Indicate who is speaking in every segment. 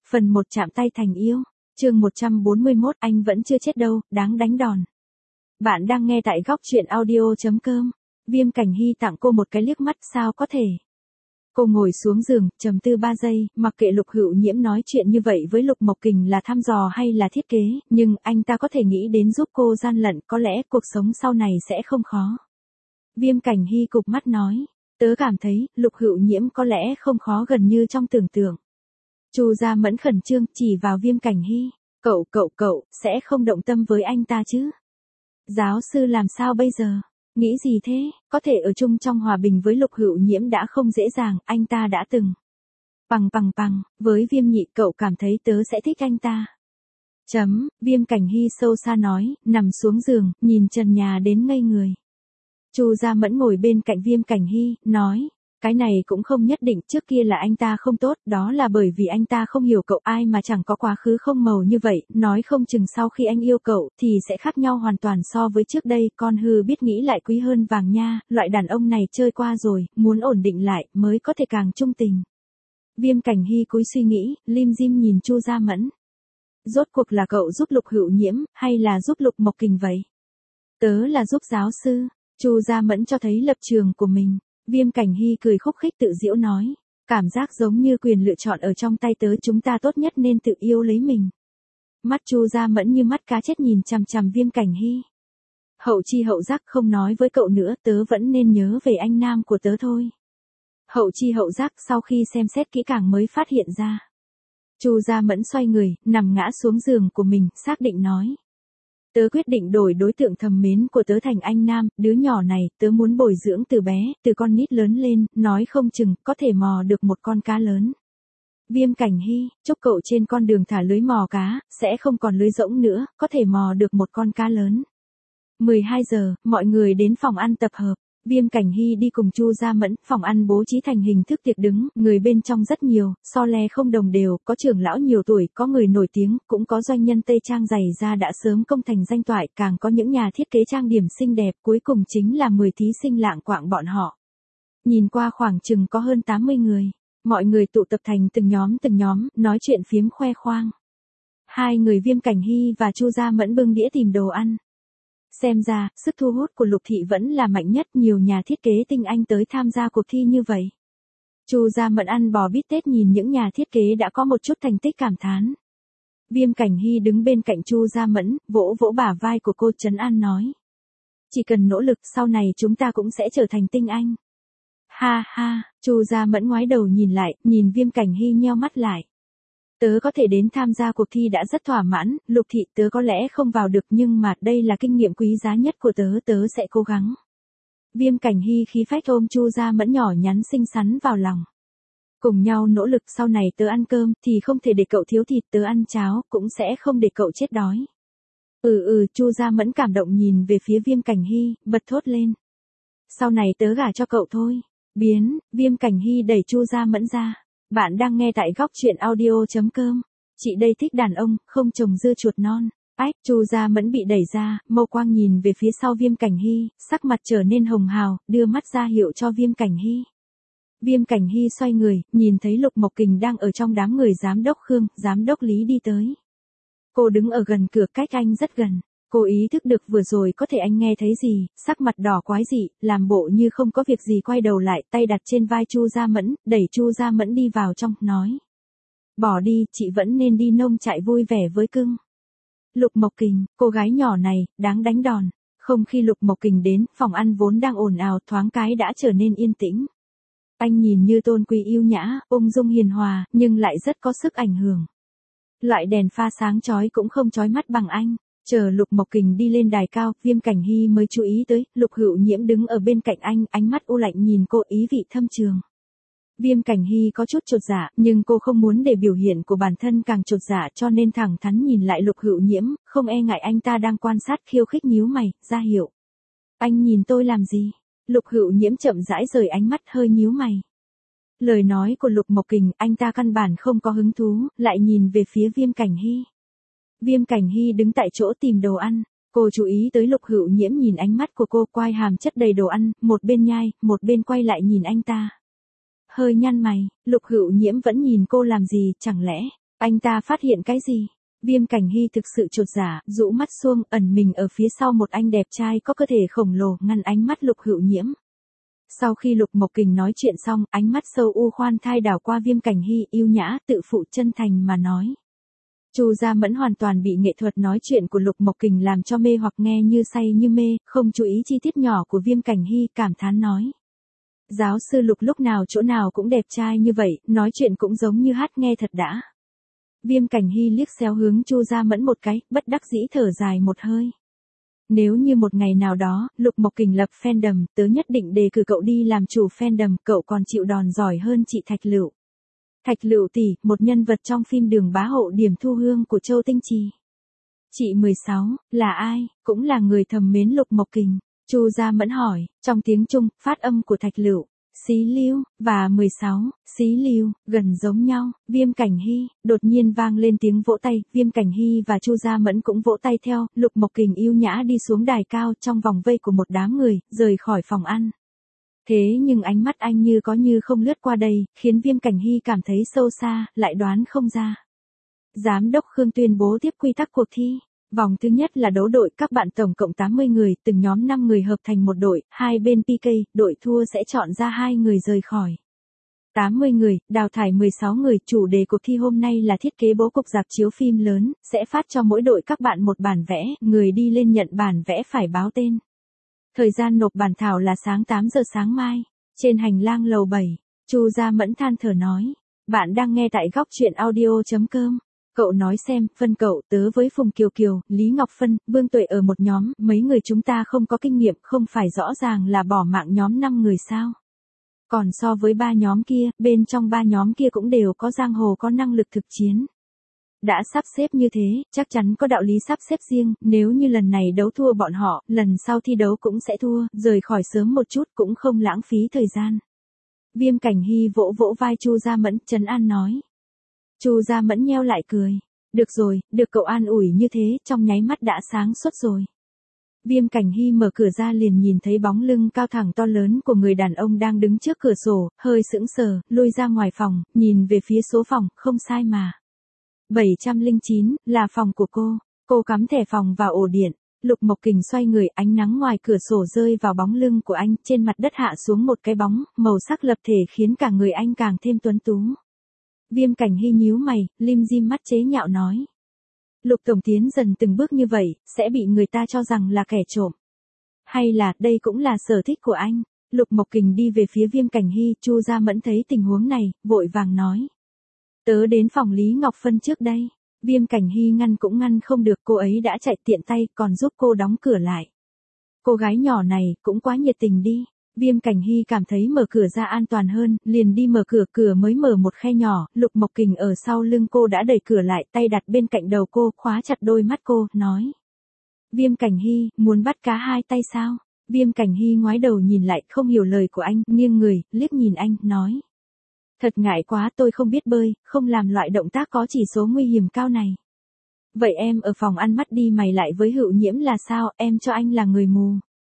Speaker 1: Phần 1 chạm tay thành yêu. Chương 141 anh vẫn chưa chết đâu, đáng đánh đòn. Bạn đang nghe tại góc truyện audio.com. Viêm Cảnh Hy tặng cô một cái liếc mắt, sao có thể. Cô ngồi xuống giường, trầm tư 3 giây, mặc kệ Lục Hữu Nhiễm nói chuyện như vậy với Lục Mộc Kình là thăm dò hay là thiết kế, nhưng anh ta có thể nghĩ đến giúp cô gian lận, có lẽ cuộc sống sau này sẽ không khó. Viêm Cảnh Hy cụp mắt nói, tớ cảm thấy, Lục Hữu Nhiễm có lẽ không khó gần như trong tưởng tượng. Chu Gia Mẫn khẩn trương chỉ vào Viêm Cảnh Hy, cậu sẽ không động tâm với anh ta chứ? Giáo sư làm sao bây giờ? Nghĩ gì thế? Có thể ở chung trong hòa bình với Lục Hữu Nhiễm đã không dễ dàng, anh ta đã từng. Bằng, với Viêm nhị cậu cảm thấy tớ sẽ thích anh ta. Viêm Cảnh Hy sâu xa nói, nằm xuống giường, nhìn trần nhà đến ngây người. Chu Gia Mẫn ngồi bên cạnh Viêm Cảnh Hy, nói, cái này cũng không nhất định, trước kia là anh ta không tốt, đó là bởi vì anh ta không hiểu cậu, ai mà chẳng có quá khứ không màu như vậy, nói không chừng sau khi anh yêu cậu, thì sẽ khác nhau hoàn toàn so với trước đây, con hư biết nghĩ lại quý hơn vàng nha, loại đàn ông này chơi qua rồi, muốn ổn định lại, mới có thể càng trung tình. Viêm Cảnh Hy cúi suy nghĩ, lim dim nhìn Chu Gia Mẫn. Rốt cuộc là cậu giúp Lục Hữu Nhiễm, hay là giúp Lục Mộc Kình vậy? Tớ là giúp giáo sư. Chu Gia Mẫn cho thấy lập trường của mình. Viêm Cảnh Hy cười khúc khích tự giễu nói, cảm giác giống như quyền lựa chọn ở trong tay tớ, chúng ta tốt nhất nên tự yêu lấy mình. Mắt Chu Gia Mẫn như mắt cá chết nhìn chằm chằm Viêm Cảnh Hy. Hậu chi hậu giác, không nói với cậu nữa, tớ vẫn nên nhớ về anh nam của tớ thôi. Hậu chi hậu giác, sau khi xem xét kỹ càng mới phát hiện ra. Chu Gia Mẫn xoay người, nằm ngã xuống giường của mình, xác định nói. Tớ quyết định đổi đối tượng thầm mến của tớ thành anh nam, đứa nhỏ này, tớ muốn bồi dưỡng từ bé, từ con nít lớn lên, nói không chừng, có thể mò được một con cá lớn. Viêm Cảnh Hy, chúc cậu trên con đường thả lưới mò cá, sẽ không còn lưới rỗng nữa, có thể mò được một con cá lớn. 12 giờ, mọi người đến phòng ăn tập hợp. Viêm Cảnh Hy đi cùng Chu Gia Mẫn, phòng ăn bố trí thành hình thức tiệc đứng, người bên trong rất nhiều, so le không đồng đều, có trưởng lão nhiều tuổi, có người nổi tiếng, cũng có doanh nhân Tây Trang dày da đã sớm công thành danh toại, càng có những nhà thiết kế trang điểm xinh đẹp, cuối cùng chính là 10 thí sinh lạng quạng bọn họ. Nhìn qua khoảng chừng có hơn 80 người, mọi người tụ tập thành từng nhóm, nói chuyện phiếm khoe khoang. Hai người Viêm Cảnh Hy và Chu Gia Mẫn bưng đĩa tìm đồ ăn. Xem ra, sức thu hút của Lục thị vẫn là mạnh nhất, nhiều nhà thiết kế tinh anh tới tham gia cuộc thi như vậy. Chu Gia Mẫn ăn bò bít tết nhìn những nhà thiết kế đã có một chút thành tích cảm thán. Viêm Cảnh Hy đứng bên cạnh Chu Gia Mẫn, vỗ vỗ bả vai của cô trấn an nói. Chỉ cần nỗ lực, sau này chúng ta cũng sẽ trở thành tinh anh. Ha ha, Chu Gia Mẫn ngoái đầu nhìn lại, nhìn Viêm Cảnh Hy nheo mắt lại. Tớ có thể đến tham gia cuộc thi đã rất thỏa mãn, Lục thị tớ có lẽ không vào được nhưng mà đây là kinh nghiệm quý giá nhất của tớ, tớ sẽ cố gắng. Viêm Cảnh Hy khí phách ôm Chu Gia Mẫn nhỏ nhắn xinh xắn vào lòng. Cùng nhau nỗ lực, sau này tớ ăn cơm thì không thể để cậu thiếu thịt, tớ ăn cháo cũng sẽ không để cậu chết đói. Chu Gia Mẫn cảm động nhìn về phía Viêm Cảnh Hy, bật thốt lên. Sau này tớ gả cho cậu thôi. Viêm Cảnh Hy đẩy Chu Gia Mẫn ra. Bạn đang nghe tại góc truyện audio.com. Chị đây thích đàn ông, không trồng dưa chuột non. Chu Gia Mẫn bị đẩy ra, mâu quang nhìn về phía sau Viêm Cảnh Hy, sắc mặt trở nên hồng hào, đưa mắt ra hiệu cho Viêm Cảnh Hy. Viêm Cảnh Hy xoay người, nhìn thấy Lục Mộc Kình đang ở trong đám người giám đốc Khương, giám đốc Lý đi tới. Cô đứng ở gần cửa, cách anh rất gần. Cô ý thức được vừa rồi có thể anh nghe thấy gì, sắc mặt đỏ quái dị, làm bộ như không có việc gì, quay đầu lại, tay đặt trên vai Chu Gia Mẫn, đẩy Chu Gia Mẫn đi vào trong, nói. Bỏ đi, chị vẫn nên đi nông trại vui vẻ với cưng. Lục Mộc Kình, cô gái nhỏ này, đáng đánh đòn. Không, khi Lục Mộc Kình đến, phòng ăn vốn đang ồn ào, thoáng cái đã trở nên yên tĩnh. Anh nhìn như tôn quý yêu nhã, ung dung hiền hòa, nhưng lại rất có sức ảnh hưởng. Loại đèn pha sáng chói cũng không chói mắt bằng anh. Chờ Lục Mộc Kình đi lên đài cao, Viêm Cảnh Hy mới chú ý tới, Lục Hữu Nhiễm đứng ở bên cạnh anh, ánh mắt u lạnh nhìn cô, ý vị thâm trường. Viêm Cảnh Hy có chút chột dạ, nhưng cô không muốn để biểu hiện của bản thân càng chột dạ, cho nên thẳng thắn nhìn lại Lục Hữu Nhiễm, không e ngại anh ta đang quan sát, khiêu khích nhíu mày, ra hiệu. Anh nhìn tôi làm gì? Lục Hữu Nhiễm chậm rãi rời ánh mắt, hơi nhíu mày. Lời nói của Lục Mộc Kình, anh ta căn bản không có hứng thú, lại nhìn về phía Viêm Cảnh Hy. Viêm Cảnh Hy đứng tại chỗ tìm đồ ăn, cô chú ý tới Lục Hữu Nhiễm, nhìn ánh mắt của cô, quai hàm chất đầy đồ ăn, một bên nhai, một bên quay lại nhìn anh ta. Hơi nhăn mày, Lục Hữu Nhiễm vẫn nhìn cô làm gì, chẳng lẽ Anh ta phát hiện cái gì? Viêm Cảnh Hy thực sự chột dạ, rũ mắt xuông, ẩn mình ở phía sau một anh đẹp trai có cơ thể khổng lồ, ngăn ánh mắt Lục Hữu Nhiễm. Sau khi Lục Mộc Kình nói chuyện xong, ánh mắt sâu u khoan thai đảo qua Viêm Cảnh Hy, yêu nhã, tự phụ, chân thành mà nói. Chu Gia Mẫn hoàn toàn bị nghệ thuật nói chuyện của Lục Mộc Kình làm cho mê hoặc, nghe như say như mê, không chú ý chi tiết nhỏ của Viêm Cảnh Hy, cảm thán nói. Giáo sư Lục lúc nào chỗ nào cũng đẹp trai như vậy, nói chuyện cũng giống như hát, nghe thật đã. Viêm Cảnh Hy liếc xéo hướng Chu Gia Mẫn một cái, bất đắc dĩ thở dài một hơi. Nếu như một ngày nào đó, Lục Mộc Kình lập fandom, tớ nhất định đề cử cậu đi làm chủ fandom, cậu còn chịu đòn giỏi hơn chị Thạch Lựu. Thạch Lựu tỷ, một nhân vật trong phim Đường Bá Hộ điểm thu hương của Châu Tinh Trì. Chị 16, là ai, cũng là người thầm mến Lục Mộc Kình. Chu Gia Mẫn hỏi, trong tiếng Trung, phát âm của Thạch Lựu, Xí Lưu, và 16, Xí Lưu, gần giống nhau. Viêm Cảnh Hy, đột nhiên vang lên tiếng vỗ tay, Viêm Cảnh Hy và Chu Gia Mẫn cũng vỗ tay theo, Lục Mộc Kình yêu nhã đi xuống đài cao trong vòng vây của một đám người, rời khỏi phòng ăn. Thế nhưng ánh mắt anh như có như không lướt qua đây, khiến Viêm Cảnh Hy cảm thấy sâu xa, lại đoán không ra. Giám đốc Khương tuyên bố tiếp quy tắc cuộc thi. Vòng thứ nhất là đấu đội, các bạn tổng cộng 80 người, từng nhóm 5 người hợp thành một đội, hai bên PK, đội thua sẽ chọn ra 2 người rời khỏi. 80 người, đào thải 16 người, chủ đề cuộc thi hôm nay là thiết kế bố cục rạp chiếu phim lớn, sẽ phát cho mỗi đội các bạn một bản vẽ, người đi lên nhận bản vẽ phải báo tên. Thời gian nộp bản thảo là sáng 8 giờ sáng mai, trên hành lang lầu 7, Chu Gia Mẫn than thở nói, bạn đang nghe tại góc truyện audio.com. Cậu nói xem, phân cậu, tớ với Phùng Kiều Kiều, Lý Ngọc Phân, Vương Tuệ ở một nhóm, mấy người chúng ta không có kinh nghiệm, không phải rõ ràng là bỏ mạng nhóm 5 người sao. Còn so với 3 nhóm kia, bên trong 3 nhóm kia cũng đều có giang hồ, có năng lực thực chiến. Đã sắp xếp như thế, chắc chắn có đạo lý sắp xếp riêng, nếu như lần này đấu thua bọn họ, lần sau thi đấu cũng sẽ thua, rời khỏi sớm một chút cũng không lãng phí thời gian. Viêm Cảnh Hy vỗ vỗ vai Chu Gia Mẫn, trấn an nói. Chu Gia Mẫn nheo lại cười. Được rồi, được cậu an ủi như thế, trong nháy mắt đã sáng suốt rồi. Viêm Cảnh Hy mở cửa ra liền nhìn thấy bóng lưng cao thẳng to lớn của người đàn ông đang đứng trước cửa sổ, hơi sững sờ, lui ra ngoài phòng, nhìn về phía số phòng, không sai mà. 709, là phòng của cô cắm thẻ phòng vào ổ điện. Lục Mộc Kình xoay người, ánh nắng ngoài cửa sổ rơi vào bóng lưng của anh, trên mặt đất hạ xuống một cái bóng, màu sắc lập thể khiến cả người anh càng thêm tuấn tú. Viêm Cảnh Hy nhíu mày, lim dim mắt chế nhạo nói. Lục tổng tiến dần từng bước như vậy, sẽ bị người ta cho rằng là kẻ trộm. Hay là, đây cũng là sở thích của anh. Lục Mộc Kình đi về phía Viêm Cảnh Hy, Chu Gia Mẫn thấy tình huống này, vội vàng nói. Tớ đến phòng Lý Ngọc Phân trước đây. Viêm Cảnh Hy ngăn cũng ngăn không được, cô ấy đã chạy tiện tay, còn giúp cô đóng cửa lại. Cô gái nhỏ này, cũng quá nhiệt tình đi. Viêm Cảnh Hy cảm thấy mở cửa ra an toàn hơn, liền đi mở cửa, cửa mới mở một khe nhỏ, Lục Mộc Kình ở sau lưng cô đã đẩy cửa lại, tay đặt bên cạnh đầu cô, khóa chặt đôi mắt cô, nói. Viêm Cảnh Hy, muốn bắt cá hai tay sao? Viêm Cảnh Hy ngoái đầu nhìn lại, không hiểu lời của anh, nghiêng người, liếc nhìn anh, nói. Thật ngại quá, tôi không biết bơi, không làm loại động tác có chỉ số nguy hiểm cao này. Vậy em ở phòng ăn mắt đi mày lại với Hữu Nhiễm là sao, em cho anh là người mù.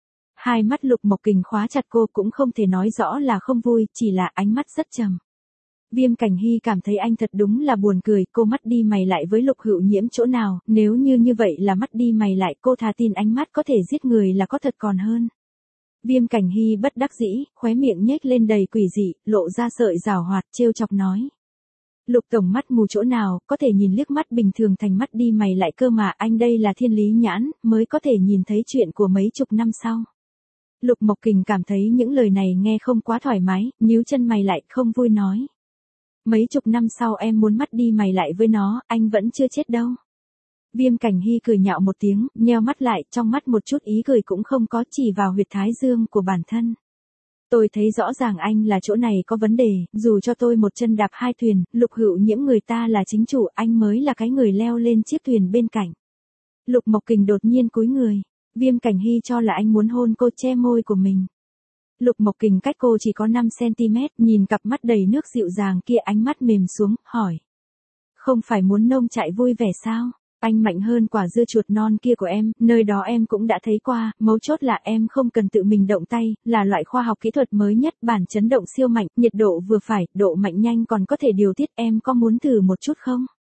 Speaker 1: Hai mắt Lục Mộc Kình khóa chặt cô, cũng không thể nói rõ là không vui, chỉ là ánh mắt rất trầm. Viêm Cảnh Hy cảm thấy anh thật đúng là buồn cười, cô mắt đi mày lại với Lục Hữu Nhiễm chỗ nào, nếu như vậy là mắt đi mày lại, cô thà tin ánh mắt có thể giết người là có thật còn hơn. Viêm Cảnh Hy bất đắc dĩ, khóe miệng nhếch lên đầy quỷ dị, lộ ra sợi giảo hoạt, trêu chọc nói. Lục tổng mắt mù chỗ nào, có thể nhìn liếc mắt bình thường thành mắt đi mày lại cơ mà, anh đây là thiên lý nhãn, mới có thể nhìn thấy chuyện của mấy chục năm sau. Lục Mộc Kình cảm thấy những lời này nghe không quá thoải mái, nhíu chân mày lại, không vui nói. Mấy chục năm sau em muốn mắt đi mày lại với nó, anh vẫn chưa chết đâu. Viêm Cảnh Hy cười nhạo một tiếng, nheo mắt lại, trong mắt một chút ý cười cũng không có, chỉ vào huyệt thái dương của bản thân. Tôi thấy rõ ràng anh là chỗ này có vấn đề, dù cho tôi một chân đạp hai thuyền, Lục Hữu Nhiễm người ta là chính chủ, anh mới là cái người leo lên chiếc thuyền bên cạnh. Lục Mộc Kình đột nhiên cúi người. Viêm Cảnh Hy cho là anh muốn hôn cô, che môi của mình. Lục Mộc Kình cách cô chỉ có 5 cm, nhìn cặp mắt đầy nước dịu dàng kia, ánh mắt mềm xuống, hỏi. Không phải muốn nông chạy vui vẻ sao? Anh mạnh hơn quả dưa chuột non kia của em, nơi đó em cũng đã thấy qua, mấu chốt là em không cần tự mình động tay, là loại khoa học kỹ thuật mới nhất, bản chấn động siêu mạnh, nhiệt độ vừa phải, độ mạnh nhanh còn có thể điều tiết, em có muốn thử một chút không?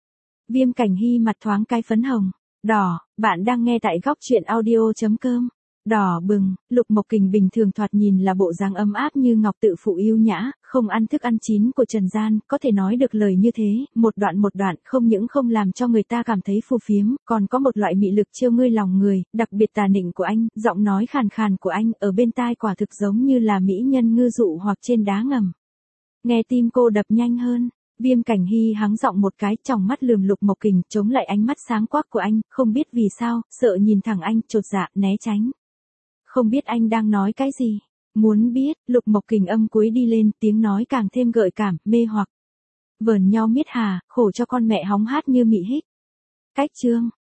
Speaker 1: Viêm Cảnh Hy mặt thoáng cái phấn hồng, đỏ, bạn đang nghe tại góc chuyện audio.com. Đỏ bừng, Lục Mộc Kình bình thường thoạt nhìn là bộ dáng ấm áp như ngọc tự phụ yêu nhã, không ăn thức ăn chín của trần gian, có thể nói được lời như thế, một đoạn không những không làm cho người ta cảm thấy phù phiếm, còn có một loại mị lực chiêu ngươi lòng người, đặc biệt tà nịnh của anh, giọng nói khàn khàn của anh ở bên tai quả thực giống như là mỹ nhân ngư dụ hoặc trên đá ngầm. Nghe tim cô đập nhanh hơn. Viêm Cảnh Hy hắng giọng một cái, tròng mắt lườm Lục Mộc Kình, chống lại ánh mắt sáng quắc của anh, không biết vì sao, sợ nhìn thẳng anh, chột dạ, né tránh. Không biết anh đang nói cái gì? Muốn biết, Lục Mộc Kình âm cuối đi lên, tiếng nói càng thêm gợi cảm, mê hoặc. Vờn nhau miết hà, khổ cho con mẹ hóng hát như mị hích. Cách chương.